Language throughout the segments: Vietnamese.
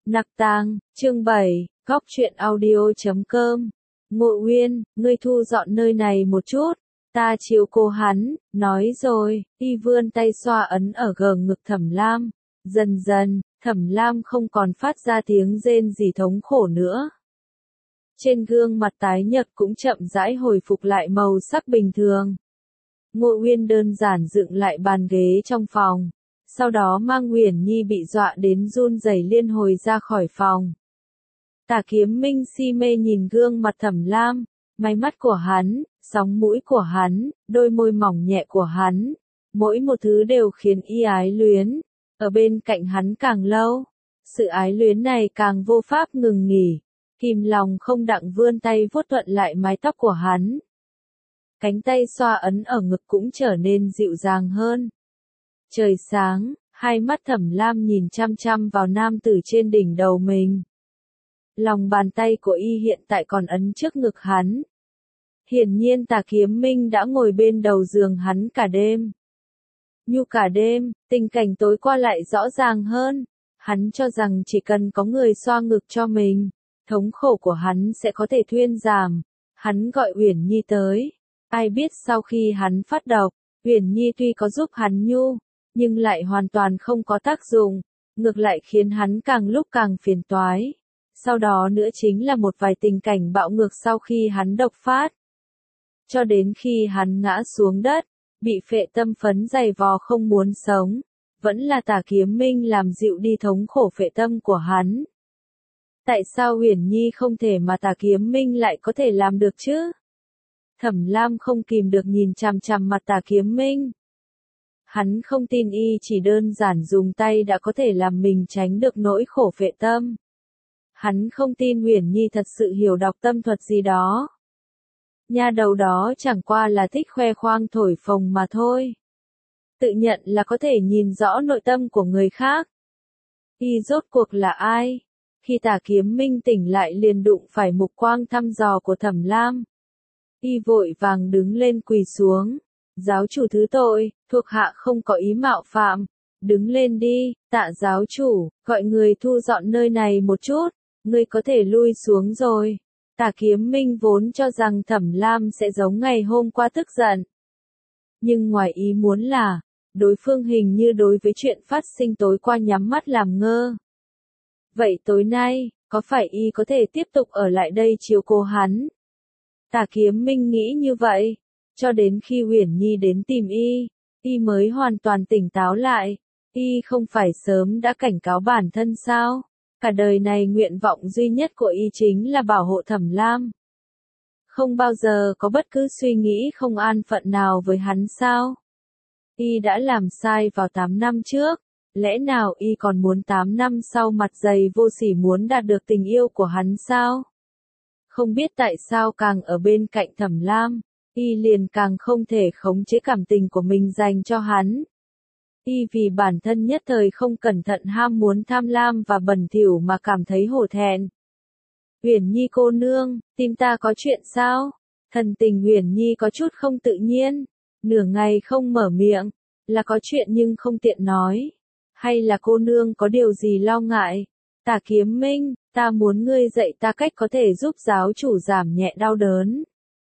Nặc Tàng, chương 7, góc truyện audio.com. Ngộ Uyên, ngươi thu dọn nơi này một chút, ta chiếu cố hắn, nói rồi, y vươn tay xoa ấn ở gờ ngực Thẩm Lam. Dần dần, Thẩm Lam không còn phát ra tiếng rên gì thống khổ nữa. Trên gương mặt tái nhợt cũng chậm rãi hồi phục lại màu sắc bình thường. Ngộ Uyên đơn giản dựng lại bàn ghế trong phòng. Sau đó mang Uyển Nhi bị dọa đến run rẩy liên hồi ra khỏi phòng. Tả Kiếm Minh si mê nhìn gương mặt Thẩm Lam, mái mắt của hắn, sóng mũi của hắn, đôi môi mỏng nhẹ của hắn, mỗi một thứ đều khiến y ái luyến. Ở bên cạnh hắn càng lâu, sự ái luyến này càng vô pháp ngừng nghỉ, kìm lòng không đặng vươn tay vuốt thuận lại mái tóc của hắn. Cánh tay xoa ấn ở ngực cũng trở nên dịu dàng hơn. Trời sáng, hai mắt Thẩm Lam nhìn chăm chăm vào nam tử trên đỉnh đầu mình. Lòng bàn tay của y hiện tại còn ấn trước ngực hắn. Hiển nhiên Tả Kiếm Minh đã ngồi bên đầu giường hắn cả đêm. Nhu cả đêm, tình cảnh tối qua lại rõ ràng hơn. Hắn cho rằng chỉ cần có người xoa ngực cho mình, thống khổ của hắn sẽ có thể thuyên giảm. Hắn gọi Uyển Nhi tới. Ai biết sau khi hắn phát độc, Uyển Nhi tuy có giúp hắn nhu, nhưng lại hoàn toàn không có tác dụng, ngược lại khiến hắn càng lúc càng phiền toái. Sau đó nữa chính là một vài tình cảnh bạo ngược sau khi hắn độc phát. Cho đến khi hắn ngã xuống đất, bị phệ tâm phấn dày vò không muốn sống, vẫn là Tả Kiếm Minh làm dịu đi thống khổ phệ tâm của hắn. Tại sao Uyển Nhi không thể mà Tả Kiếm Minh lại có thể làm được chứ? Thẩm Lam không kìm được nhìn chằm chằm mặt Tả Kiếm Minh. Hắn không tin y chỉ đơn giản dùng tay đã có thể làm mình tránh được nỗi khổ phệ tâm. Hắn không tin Uyển Nhi thật sự hiểu đọc tâm thuật gì đó. Nha đầu đó chẳng qua là thích khoe khoang thổi phồng mà thôi. Tự nhận là có thể nhìn rõ nội tâm của người khác. Y rốt cuộc là ai? Khi Tả Kiếm Minh tỉnh lại liền đụng phải mục quang thăm dò của Thẩm Lam. Y vội vàng đứng lên quỳ xuống. Giáo chủ thứ tội, thuộc hạ không có ý mạo phạm. Đứng lên đi, Tạ giáo chủ, gọi người thu dọn nơi này một chút, ngươi có thể lui xuống rồi. Tả Kiếm Minh vốn cho rằng Thẩm Lam sẽ giống ngày hôm qua tức giận. Nhưng ngoài ý muốn là, đối phương hình như đối với chuyện phát sinh tối qua nhắm mắt làm ngơ. Vậy tối nay, có phải y có thể tiếp tục ở lại đây chiếu cố hắn? Tả Kiếm Minh nghĩ như vậy, cho đến khi Uyển Nhi đến tìm y mới hoàn toàn tỉnh táo lại. Y không phải sớm đã cảnh cáo bản thân sao? Cả đời này nguyện vọng duy nhất của y chính là bảo hộ Thẩm Lam. Không bao giờ có bất cứ suy nghĩ không an phận nào với hắn sao? Y đã làm sai vào 8 năm trước, lẽ nào y còn muốn 8 năm sau mặt dày vô sỉ muốn đạt được tình yêu của hắn sao? Không biết tại sao càng ở bên cạnh Thẩm Lam, y liền càng không thể khống chế cảm tình của mình dành cho hắn. Y vì bản thân nhất thời không cẩn thận ham muốn tham lam và bẩn thỉu mà cảm thấy hổ thẹn. Uyển Nhi cô nương, tìm ta có chuyện sao? Thần tình Uyển Nhi có chút không tự nhiên, nửa ngày không mở miệng, là có chuyện nhưng không tiện nói. Hay là cô nương có điều gì lo ngại? Tả Kiếm Minh, ta muốn ngươi dạy ta cách có thể giúp giáo chủ giảm nhẹ đau đớn.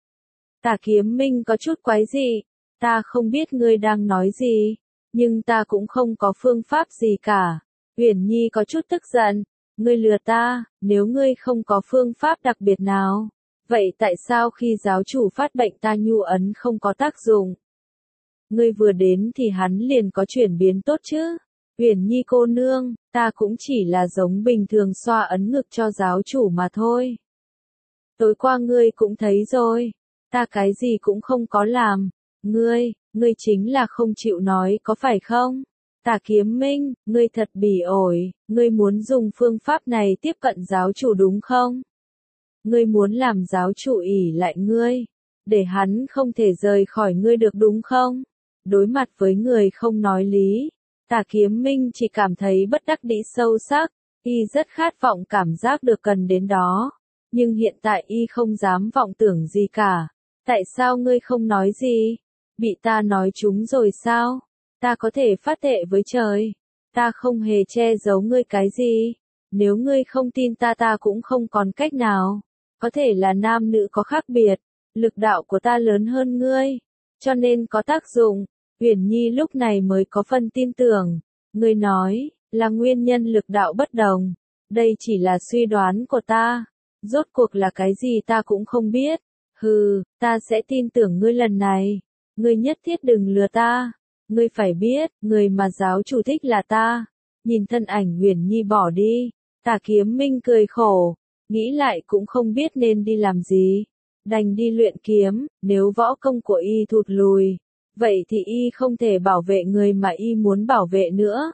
Tả Kiếm Minh có chút quái dị, ta không biết ngươi đang nói gì. Nhưng ta cũng không có phương pháp gì cả. Uyển Nhi có chút tức giận. Ngươi lừa ta, nếu ngươi không có phương pháp đặc biệt nào. Vậy tại sao khi giáo chủ phát bệnh ta nhu ấn không có tác dụng? Ngươi vừa đến thì hắn liền có chuyển biến tốt chứ? Uyển Nhi cô nương, ta cũng chỉ là giống bình thường xoa ấn ngực cho giáo chủ mà thôi. Tối qua ngươi cũng thấy rồi. Ta cái gì cũng không có làm. Ngươi chính là không chịu nói có phải không? Tả Kiếm Minh, ngươi thật bỉ ổi, ngươi muốn dùng phương pháp này tiếp cận giáo chủ đúng không? Ngươi muốn làm giáo chủ ỷ lại ngươi, để hắn không thể rời khỏi ngươi được đúng không? Đối mặt với người không nói lý, Tả Kiếm Minh chỉ cảm thấy bất đắc dĩ sâu sắc, y rất khát vọng cảm giác được cần đến đó, nhưng hiện tại y không dám vọng tưởng gì cả. Tại sao ngươi không nói gì? Bị ta nói trúng rồi sao? Ta có thể phát thệ với trời. Ta không hề che giấu ngươi cái gì. Nếu ngươi không tin ta cũng không còn cách nào. Có thể là nam nữ có khác biệt, lực đạo của ta lớn hơn ngươi, cho nên có tác dụng. Uyển Nhi lúc này mới có phần tin tưởng. Ngươi nói, là nguyên nhân lực đạo bất đồng. Đây chỉ là suy đoán của ta. Rốt cuộc là cái gì ta cũng không biết. Hừ, ta sẽ tin tưởng ngươi lần này. Ngươi nhất thiết đừng lừa ta. Ngươi phải biết, người mà giáo chủ thích là ta. Nhìn thân ảnh Uyển Nhi bỏ đi, Tả Kiếm Minh cười khổ, nghĩ lại cũng không biết nên đi làm gì. Đành đi luyện kiếm, nếu võ công của y thụt lùi, vậy thì y không thể bảo vệ người mà y muốn bảo vệ nữa.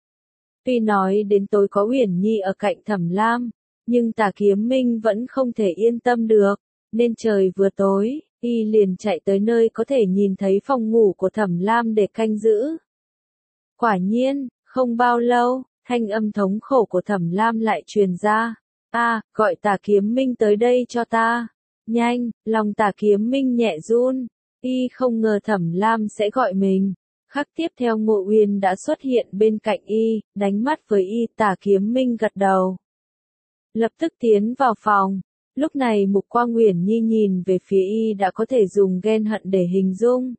Tuy nói đến tối có Uyển Nhi ở cạnh Thẩm Lam, nhưng Tả Kiếm Minh vẫn không thể yên tâm được, nên trời vừa tối, y liền chạy tới nơi có thể nhìn thấy phòng ngủ của Thẩm Lam để canh giữ. Quả nhiên, không bao lâu, thanh âm thống khổ của Thẩm Lam lại truyền ra. Gọi Tả Kiếm Minh tới đây cho ta. Nhanh, lòng Tả Kiếm Minh nhẹ run. Y không ngờ Thẩm Lam sẽ gọi mình. Khắc tiếp theo Ngộ Uyên đã xuất hiện bên cạnh y, đánh mắt với y. Tả Kiếm Minh gật đầu, lập tức tiến vào phòng. Lúc này Mục Quang Uyển Nhi nhìn về phía y đã có thể dùng ghen hận để hình dung.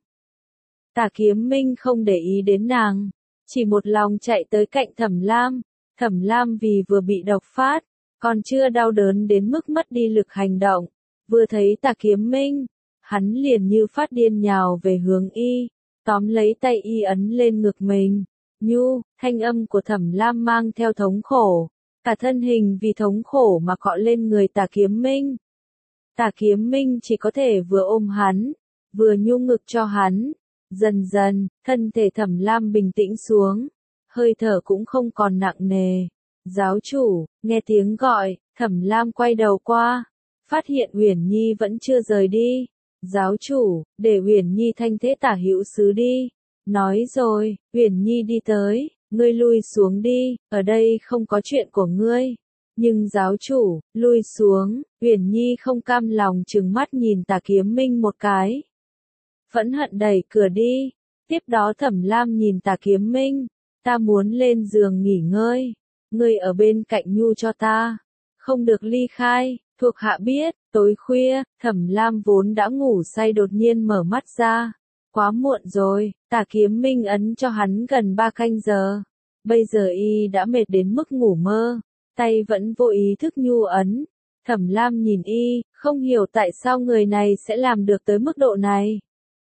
Tả Kiếm Minh không để ý đến nàng, chỉ một lòng chạy tới cạnh Thẩm Lam. Thẩm Lam vì vừa bị độc phát, còn chưa đau đớn đến mức mất đi lực hành động. Vừa thấy Tả Kiếm Minh, hắn liền như phát điên nhào về hướng y, tóm lấy tay y ấn lên ngực mình. Nhu, thanh âm của Thẩm Lam mang theo thống khổ, cả thân hình vì thống khổ mà cọ lên người Tả Kiếm Minh. Tả Kiếm Minh chỉ có thể vừa ôm hắn, vừa nhu ngực cho hắn. Dần dần, thân thể Thẩm Lam bình tĩnh xuống, hơi thở cũng không còn nặng nề. Giáo chủ, nghe tiếng gọi, Thẩm Lam quay đầu qua, phát hiện Uyển Nhi vẫn chưa rời đi. Giáo chủ, để Uyển Nhi thanh thế Tả hữu sứ đi. Nói rồi, Uyển Nhi đi tới, ngươi lui xuống đi, ở đây không có chuyện của ngươi. Nhưng giáo chủ, lui xuống. Uyển Nhi không cam lòng trừng mắt nhìn Tả Kiếm Minh một cái, phẫn hận đẩy cửa đi. Tiếp đó Thẩm Lam nhìn Tả Kiếm Minh, ta muốn lên giường nghỉ ngơi, ngươi ở bên cạnh Nhu cho ta, không được ly khai. Thuộc hạ biết. Tối khuya, Thẩm Lam vốn đã ngủ say đột nhiên mở mắt ra. Quá muộn rồi, Tả Kiếm Minh ấn cho hắn gần 3 canh giờ. Bây giờ y đã mệt đến mức ngủ mơ, tay vẫn vô ý thức nhu ấn. Thẩm Lam nhìn y, không hiểu tại sao người này sẽ làm được tới mức độ này.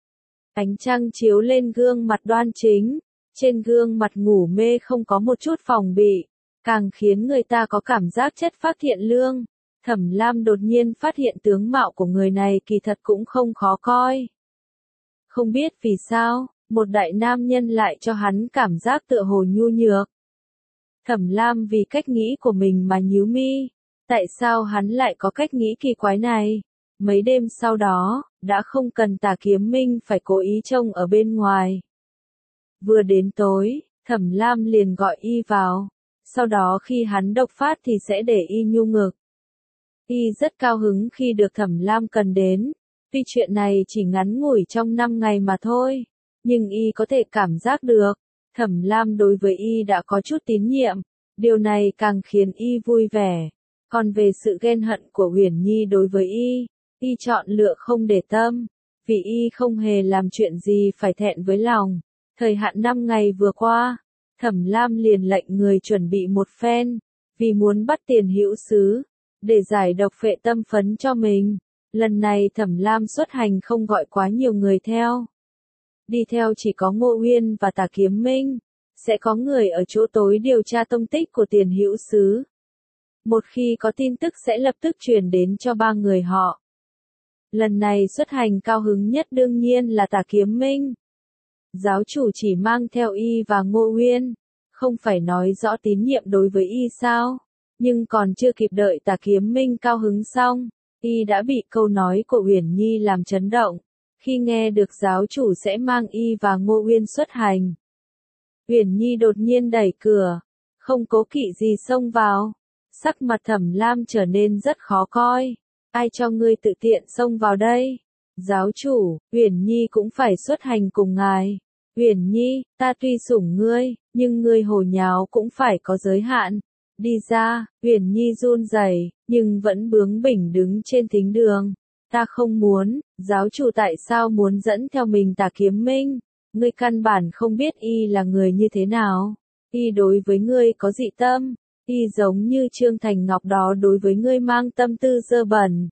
Ánh trăng chiếu lên gương mặt đoan chính, trên gương mặt ngủ mê không có một chút phòng bị, càng khiến người ta có cảm giác chất phác thiện lương. Thẩm Lam đột nhiên phát hiện tướng mạo của người này kỳ thật cũng không khó coi. Không biết vì sao, một đại nam nhân lại cho hắn cảm giác tựa hồ nhu nhược. Thẩm Lam vì cách nghĩ của mình mà nhíu mi, tại sao hắn lại có cách nghĩ kỳ quái này? Mấy đêm sau đó, đã không cần Tả Kiếm Minh phải cố ý trông ở bên ngoài. Vừa đến tối, Thẩm Lam liền gọi y vào, sau đó khi hắn độc phát thì sẽ để y nhu ngực. Y rất cao hứng khi được Thẩm Lam cần đến, tuy chuyện này chỉ ngắn ngủi trong 5 ngày mà thôi, nhưng y có thể cảm giác được, Thẩm Lam đối với y đã có chút tín nhiệm, điều này càng khiến y vui vẻ. Còn về sự ghen hận của Uyển Nhi đối với y chọn lựa không để tâm, vì y không hề làm chuyện gì phải thẹn với lòng. Thời hạn 5 ngày vừa qua, Thẩm Lam liền lệnh người chuẩn bị một phen, vì muốn bắt Tiền hữu sứ, để giải độc phệ tâm phấn cho mình. Lần này Thẩm Lam xuất hành không gọi quá nhiều người theo. Đi theo chỉ có Ngộ Uyên và Tả Kiếm Minh, sẽ có người ở chỗ tối điều tra tông tích của Tiền hữu sứ. Một khi có tin tức sẽ lập tức truyền đến cho 3 người họ. Lần này xuất hành cao hứng nhất đương nhiên là Tả Kiếm Minh. Giáo chủ chỉ mang theo y và Ngộ Uyên, không phải nói rõ tín nhiệm đối với y sao? Nhưng còn chưa kịp đợi Tả Kiếm Minh cao hứng xong, y đã bị câu nói của Uyển Nhi làm chấn động, khi nghe được giáo chủ sẽ mang y và Ngộ Uyên xuất hành. Uyển Nhi đột nhiên đẩy cửa, không cố kỵ gì xông vào. Sắc mặt Thẩm Lam trở nên rất khó coi. Ai cho ngươi tự tiện xông vào đây? Giáo chủ, Uyển Nhi cũng phải xuất hành cùng ngài. Uyển Nhi, ta tuy sủng ngươi, nhưng ngươi hồ nháo cũng phải có giới hạn. Đi ra, Uyển Nhi run rẩy, nhưng vẫn bướng bỉnh đứng trên thính đường. Ta không muốn, giáo chủ tại sao muốn dẫn theo mình Tả Kiếm Minh? Ngươi căn bản không biết y là người như thế nào. Y đối với ngươi có dị tâm. Y giống như Trương Thành Ngọc đó đối với ngươi mang tâm tư dơ bẩn.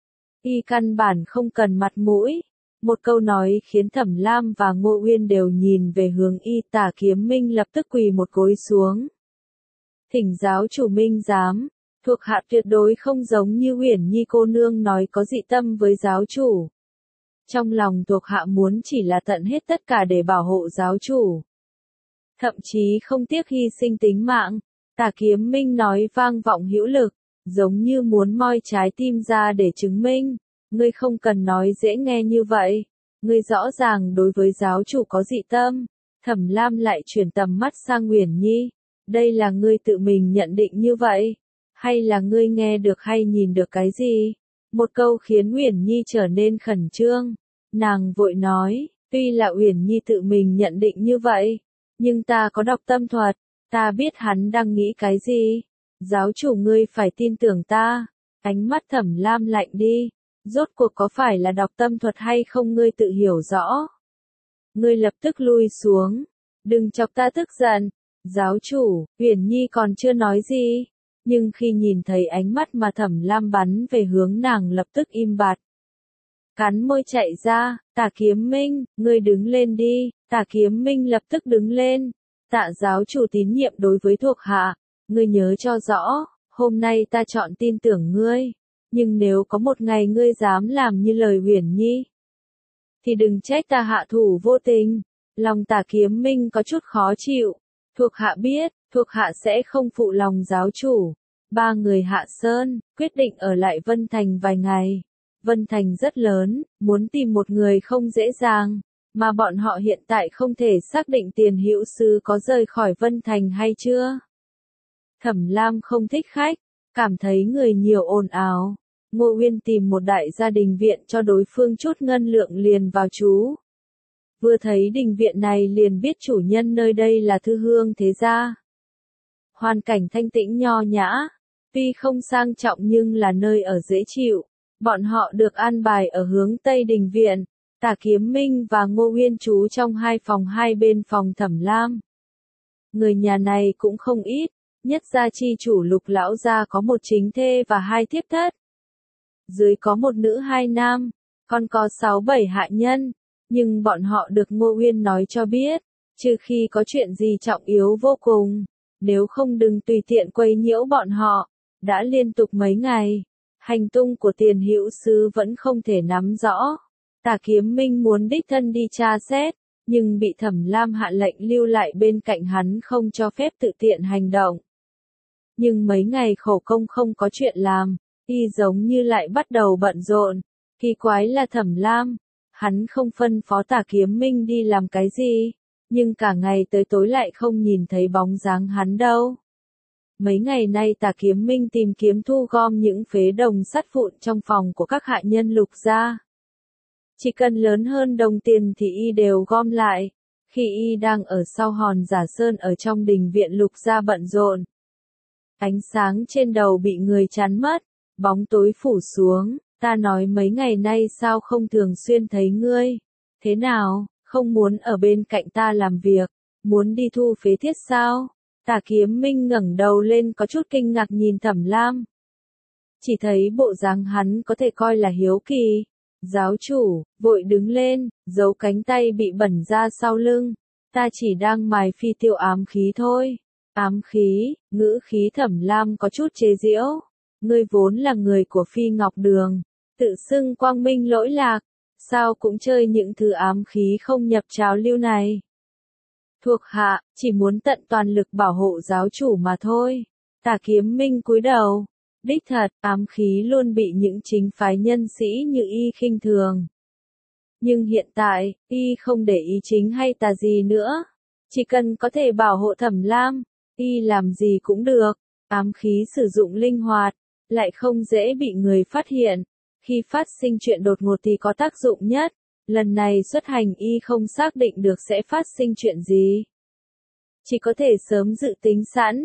Y căn bản không cần mặt mũi. Một câu nói khiến Thẩm Lam và Ngô Uyên đều nhìn về hướng y. Tả Kiếm Minh lập tức quỳ một gối xuống. Thỉnh giáo chủ minh giám, thuộc hạ tuyệt đối không giống như Uyển Nhi cô nương nói có dị tâm với giáo chủ. Trong lòng thuộc hạ muốn chỉ là tận hết tất cả để bảo hộ giáo chủ. Thậm chí không tiếc hy sinh tính mạng. Tả Kiếm Minh nói vang vọng hữu lực, giống như muốn moi trái tim ra để chứng minh. Ngươi không cần nói dễ nghe như vậy. Ngươi rõ ràng đối với giáo chủ có dị tâm. Thẩm Lam lại chuyển tầm mắt sang Uyển Nhi. Đây là ngươi tự mình nhận định như vậy? Hay là ngươi nghe được hay nhìn được cái gì? Một câu khiến Uyển Nhi trở nên khẩn trương. Nàng vội nói, tuy là Uyển Nhi tự mình nhận định như vậy, nhưng ta có đọc tâm thuật, ta biết hắn đang nghĩ cái gì. Giáo chủ ngươi phải tin tưởng ta. Ánh mắt Thẩm Lam lạnh đi. Rốt cuộc có phải là đọc tâm thuật hay không ngươi tự hiểu rõ. Ngươi lập tức lui xuống. Đừng chọc ta tức giận. Giáo chủ, Uyển Nhi còn chưa nói gì. Nhưng khi nhìn thấy ánh mắt mà Thẩm Lam bắn về hướng nàng lập tức im bặt. Cắn môi chạy ra, Tả Kiếm Minh, ngươi đứng lên đi. Tả Kiếm Minh lập tức đứng lên. Tạ giáo chủ tín nhiệm đối với thuộc hạ. Ngươi nhớ cho rõ, hôm nay ta chọn tin tưởng ngươi. Nhưng nếu có một ngày ngươi dám làm như lời Uyển Nhi, thì đừng trách ta hạ thủ vô tình. Lòng Tả Kiếm Minh có chút khó chịu. Thuộc hạ biết, thuộc hạ sẽ không phụ lòng giáo chủ. Ba người Hạ Sơn, quyết định ở lại Vân Thành vài ngày. Vân Thành rất lớn, muốn tìm một người không dễ dàng. Mà bọn họ hiện tại không thể xác định Tiền Hữu Sư có rời khỏi Vân Thành hay chưa. Thẩm Lam không thích khách, cảm thấy người nhiều ồn ào. Ngô Uyên tìm một đại gia đình viện cho đối phương chút ngân lượng liền vào trú. Vừa thấy đình viện này liền biết chủ nhân nơi đây là Thư Hương thế gia. Hoàn cảnh thanh tĩnh nho nhã, tuy không sang trọng nhưng là nơi ở dễ chịu. Bọn họ được an bài ở hướng Tây đình viện. Tả Kiếm Minh và Ngô Uyên trú trong hai phòng hai bên phòng Thẩm Lam. Người nhà này cũng không ít, nhất gia chi chủ Lục lão gia có một chính thê và hai thiếp thất. Dưới có một nữ hai nam, còn có 6-7 hạ nhân. Nhưng bọn họ được Ngô Uyên nói cho biết, trừ khi có chuyện gì trọng yếu vô cùng, nếu không đừng tùy tiện quấy nhiễu bọn họ. Đã liên tục mấy ngày, hành tung của Tiền Hữu Sư vẫn không thể nắm rõ. Tả Kiếm Minh muốn đích thân đi tra xét, nhưng bị Thẩm Lam hạ lệnh lưu lại bên cạnh hắn không cho phép tự tiện hành động. Nhưng mấy ngày khổ công không có chuyện làm, y giống như lại bắt đầu bận rộn. Kỳ quái là Thẩm Lam, hắn không phân phó Tả Kiếm Minh đi làm cái gì, nhưng cả ngày tới tối lại không nhìn thấy bóng dáng hắn đâu. Mấy ngày nay Tả Kiếm Minh tìm kiếm thu gom những phế đồng sắt vụn trong phòng của các hạ nhân Lục gia. Chỉ cần lớn hơn đồng tiền thì y đều gom lại. Khi y đang ở sau hòn Giả Sơn ở trong đình viện Lục gia bận rộn, ánh sáng trên đầu bị người chắn mất, bóng tối phủ xuống. Ta nói mấy ngày nay sao không thường xuyên thấy ngươi? Thế nào, không muốn ở bên cạnh ta làm việc, muốn đi thu phế thiết sao? Tả Kiếm Minh ngẩng đầu lên có chút kinh ngạc nhìn Thẩm Lam. Chỉ thấy bộ dáng hắn có thể coi là hiếu kỳ. Giáo chủ, vội đứng lên, giấu cánh tay bị bẩn ra sau lưng. Ta chỉ đang mài phi tiêu ám khí thôi. Ám khí, ngữ khí Thẩm Lam có chút chế giễu. Ngươi vốn là người của Phi Ngọc Đường, tự xưng quang minh lỗi lạc, sao cũng chơi những thứ ám khí không nhập trào lưu này. Thuộc hạ, chỉ muốn tận toàn lực bảo hộ giáo chủ mà thôi. Tả Kiếm Minh cúi đầu. Đích thật, ám khí luôn bị những chính phái nhân sĩ như y khinh thường. Nhưng hiện tại, y không để ý chính hay tà gì nữa. Chỉ cần có thể bảo hộ Thẩm Lam, y làm gì cũng được. Ám khí sử dụng linh hoạt, lại không dễ bị người phát hiện. Khi phát sinh chuyện đột ngột thì có tác dụng nhất. Lần này xuất hành y không xác định được sẽ phát sinh chuyện gì. Chỉ có thể sớm dự tính sẵn.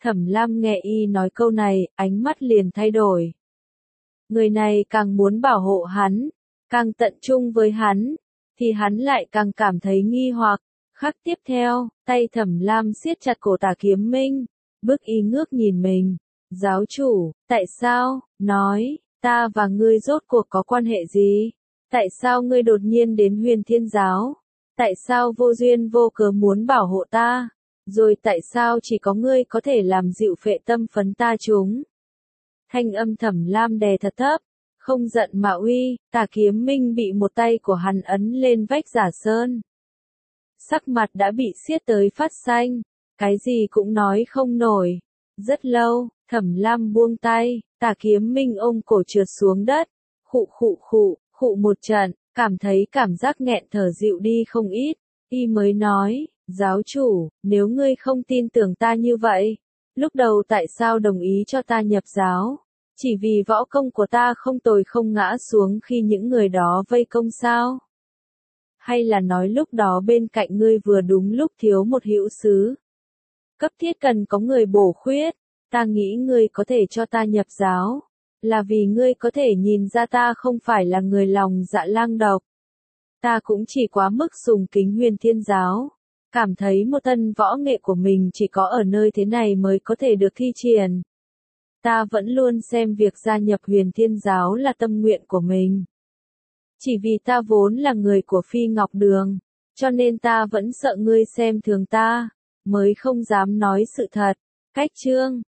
Thẩm Lam nghe y nói câu này, ánh mắt liền thay đổi. Người này càng muốn bảo hộ hắn, càng tận trung với hắn, thì hắn lại càng cảm thấy nghi hoặc. Khắc tiếp theo, tay Thẩm Lam siết chặt cổ Tả Kiếm Minh, bước y ngước nhìn mình. Giáo chủ, tại sao, nói, ta và ngươi rốt cuộc có quan hệ gì? Tại sao ngươi đột nhiên đến Huyền Thiên Giáo? Tại sao vô duyên vô cớ muốn bảo hộ ta? Rồi tại sao chỉ có ngươi có thể làm dịu phệ tâm phấn ta chúng? Thanh âm Thẩm Lam đè thật thấp, không giận mà uy. Tả Kiếm Minh bị một tay của hắn ấn lên vách giả sơn. Sắc mặt đã bị siết tới phát xanh, cái gì cũng nói không nổi. Rất lâu, Thẩm Lam buông tay, Tả Kiếm Minh ôm cổ trượt xuống đất, khụ một trận, cảm thấy cảm giác nghẹn thở dịu đi không ít, y mới nói, giáo chủ, nếu ngươi không tin tưởng ta như vậy, lúc đầu tại sao đồng ý cho ta nhập giáo? Chỉ vì võ công của ta không tồi không ngã xuống khi những người đó vây công sao? Hay là nói lúc đó bên cạnh ngươi vừa đúng lúc thiếu một hữu sứ? Cấp thiết cần có người bổ khuyết, ta nghĩ ngươi có thể cho ta nhập giáo, là vì ngươi có thể nhìn ra ta không phải là người lòng dạ lang độc. Ta cũng chỉ quá mức sùng kính Huyền Thiên Giáo, cảm thấy một thân võ nghệ của mình chỉ có ở nơi thế này mới có thể được thi triển. Ta vẫn luôn xem việc gia nhập Huyền Thiên Giáo là tâm nguyện của mình. Chỉ vì ta vốn là người của Phi Ngọc Đường, cho nên ta vẫn sợ ngươi xem thường ta, mới không dám nói sự thật. Cách chương